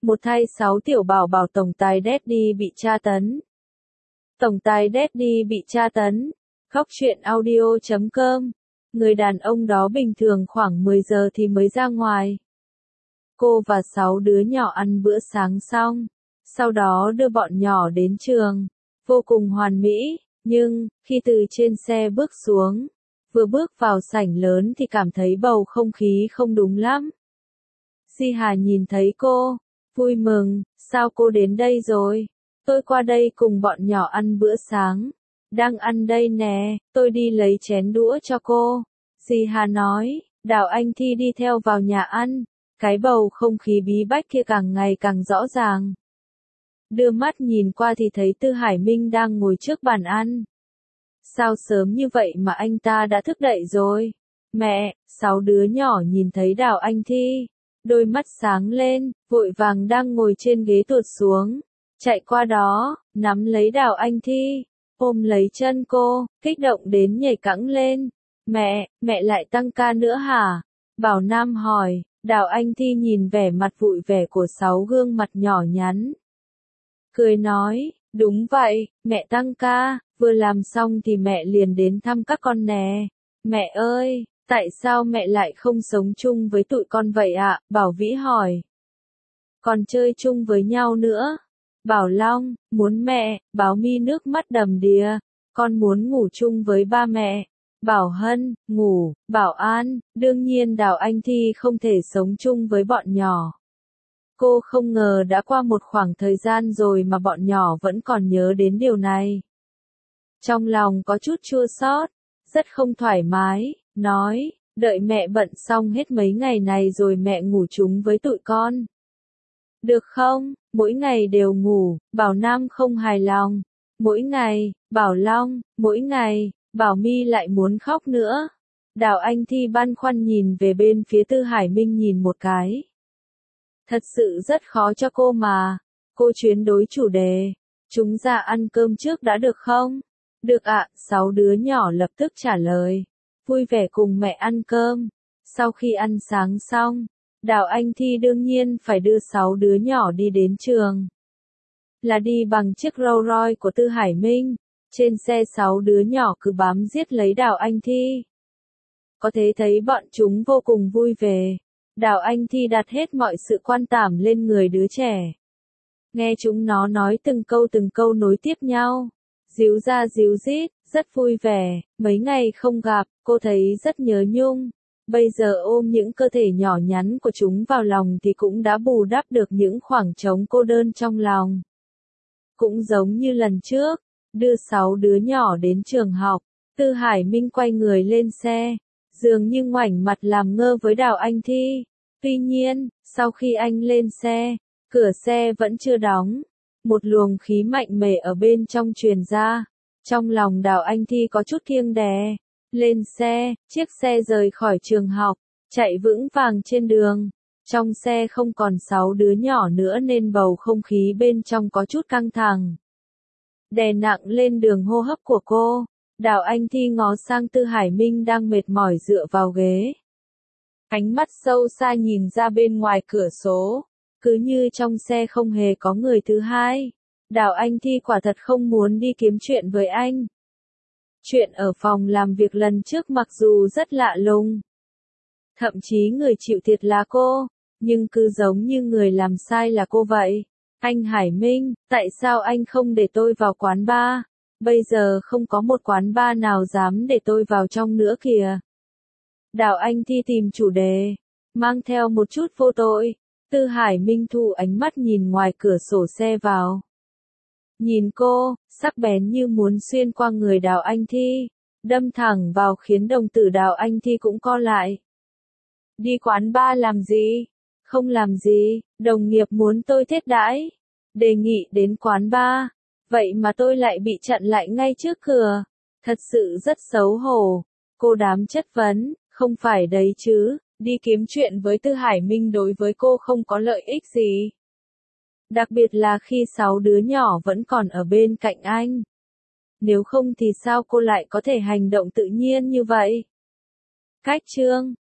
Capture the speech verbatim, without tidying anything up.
Một thay sáu tiểu bảo bảo tổng tài Daddy bị tra tấn. Tổng tài Daddy bị tra tấn. Khóc chuyện audio chấm com. Người đàn ông đó bình thường khoảng mười giờ thì mới ra ngoài. Cô và sáu đứa nhỏ ăn bữa sáng xong, sau đó đưa bọn nhỏ đến trường. Vô cùng hoàn mỹ, nhưng, khi từ trên xe bước xuống, vừa bước vào sảnh lớn thì cảm thấy bầu không khí không đúng lắm. Di Hà nhìn thấy cô, vui mừng, sao cô đến đây rồi? Tôi qua đây cùng bọn nhỏ ăn bữa sáng. Đang ăn đây nè, tôi đi lấy chén đũa cho cô. Di Hà nói, Đào Anh Thi đi theo vào nhà ăn. Cái bầu không khí bí bách kia càng ngày càng rõ ràng. Đưa mắt nhìn qua thì thấy Tư Hải Minh đang ngồi trước bàn ăn. Sao sớm như vậy mà anh ta đã thức dậy rồi? Mẹ, sáu đứa nhỏ nhìn thấy Đào Anh Thi. Đôi mắt sáng lên, vội vàng đang ngồi trên ghế tuột xuống. Chạy qua đó, nắm lấy Đào Anh Thi, ôm lấy chân cô, kích động đến nhảy cẫng lên. Mẹ, mẹ lại tăng ca nữa hả? Bảo Nam hỏi. Đào Anh Thi nhìn vẻ mặt vui vẻ của sáu gương mặt nhỏ nhắn. Cười nói, đúng vậy, mẹ tăng ca, vừa làm xong thì mẹ liền đến thăm các con nè. Mẹ ơi, tại sao mẹ lại không sống chung với tụi con vậy ạ? Bảo Vĩ hỏi. Còn chơi chung với nhau nữa. Bảo Long, muốn mẹ. Báo Mi nước mắt đầm đìa. Con muốn ngủ chung với ba mẹ. Bảo Hân, ngủ. Bảo An, đương nhiên Đào Anh Thi không thể sống chung với bọn nhỏ. Cô không ngờ đã qua một khoảng thời gian rồi mà bọn nhỏ vẫn còn nhớ đến điều này. Trong lòng có chút chua xót, rất không thoải mái, nói, đợi mẹ bận xong hết mấy ngày này rồi mẹ ngủ chung với tụi con. Được không? Mỗi ngày đều ngủ. Bảo Nam không hài lòng. Mỗi ngày. Bảo Long, mỗi ngày. Bảo Mi lại muốn khóc nữa. Đào Anh Thi băn khoăn nhìn về bên phía Tư Hải Minh nhìn một cái. Thật sự rất khó cho cô mà. Cô chuyển đổi chủ đề. Chúng ra ăn cơm trước đã được không? Được ạ, sáu đứa nhỏ lập tức trả lời. Vui vẻ cùng mẹ ăn cơm. Sau khi ăn sáng xong, Đào Anh Thi đương nhiên phải đưa sáu đứa nhỏ đi đến trường. Là đi bằng chiếc Rolls Royce của Tư Hải Minh. Trên xe sáu đứa nhỏ cứ bám giết lấy Đào Anh Thi. Có thể thấy bọn chúng vô cùng vui vẻ. Đào Anh Thi đặt hết mọi sự quan tâm lên người đứa trẻ. Nghe chúng nó nói từng câu từng câu nối tiếp nhau. Díu ra díu dít, rất vui vẻ. Mấy ngày không gặp, cô thấy rất nhớ nhung. Bây giờ ôm những cơ thể nhỏ nhắn của chúng vào lòng thì cũng đã bù đắp được những khoảng trống cô đơn trong lòng. Cũng giống như lần trước, đưa sáu đứa nhỏ đến trường học, Tư Hải Minh quay người lên xe, dường như ngoảnh mặt làm ngơ với Đào Anh Thi. Tuy nhiên, sau khi anh lên xe, cửa xe vẫn chưa đóng. Một luồng khí mạnh mẽ ở bên trong truyền ra. Trong lòng Đào Anh Thi có chút kiêng đè. Lên xe, chiếc xe rời khỏi trường học, chạy vững vàng trên đường. Trong xe không còn sáu đứa nhỏ nữa nên bầu không khí bên trong có chút căng thẳng. Đè nặng lên đường hô hấp của cô, Đào Anh Thi ngó sang Tư Hải Minh đang mệt mỏi dựa vào ghế. Ánh mắt sâu xa nhìn ra bên ngoài cửa sổ, cứ như trong xe không hề có người thứ hai. Đào Anh Thi quả thật không muốn đi kiếm chuyện với anh. Chuyện ở phòng làm việc lần trước mặc dù rất lạ lùng. Thậm chí người chịu thiệt là cô, nhưng cứ giống như người làm sai là cô vậy. Anh Hải Minh, tại sao anh không để tôi vào quán bar? Bây giờ không có một quán bar nào dám để tôi vào trong nữa kìa. Đào Anh Thi tìm chủ đề, mang theo một chút vô tội. Tư Hải Minh thu ánh mắt nhìn ngoài cửa sổ xe vào. Nhìn cô, sắc bén như muốn xuyên qua người Đào Anh Thi, đâm thẳng vào khiến đồng tử Đào Anh Thi cũng co lại. Đi quán bar làm gì? Không làm gì, đồng nghiệp muốn tôi thiết đãi. Đề nghị đến quán bar. Vậy mà tôi lại bị chặn lại ngay trước cửa. Thật sự rất xấu hổ. Cô đám chất vấn, không phải đấy chứ, đi kiếm chuyện với Tư Hải Minh đối với cô không có lợi ích gì. Đặc biệt là khi sáu đứa nhỏ vẫn còn ở bên cạnh anh. Nếu không thì sao cô lại có thể hành động tự nhiên như vậy? Cách chương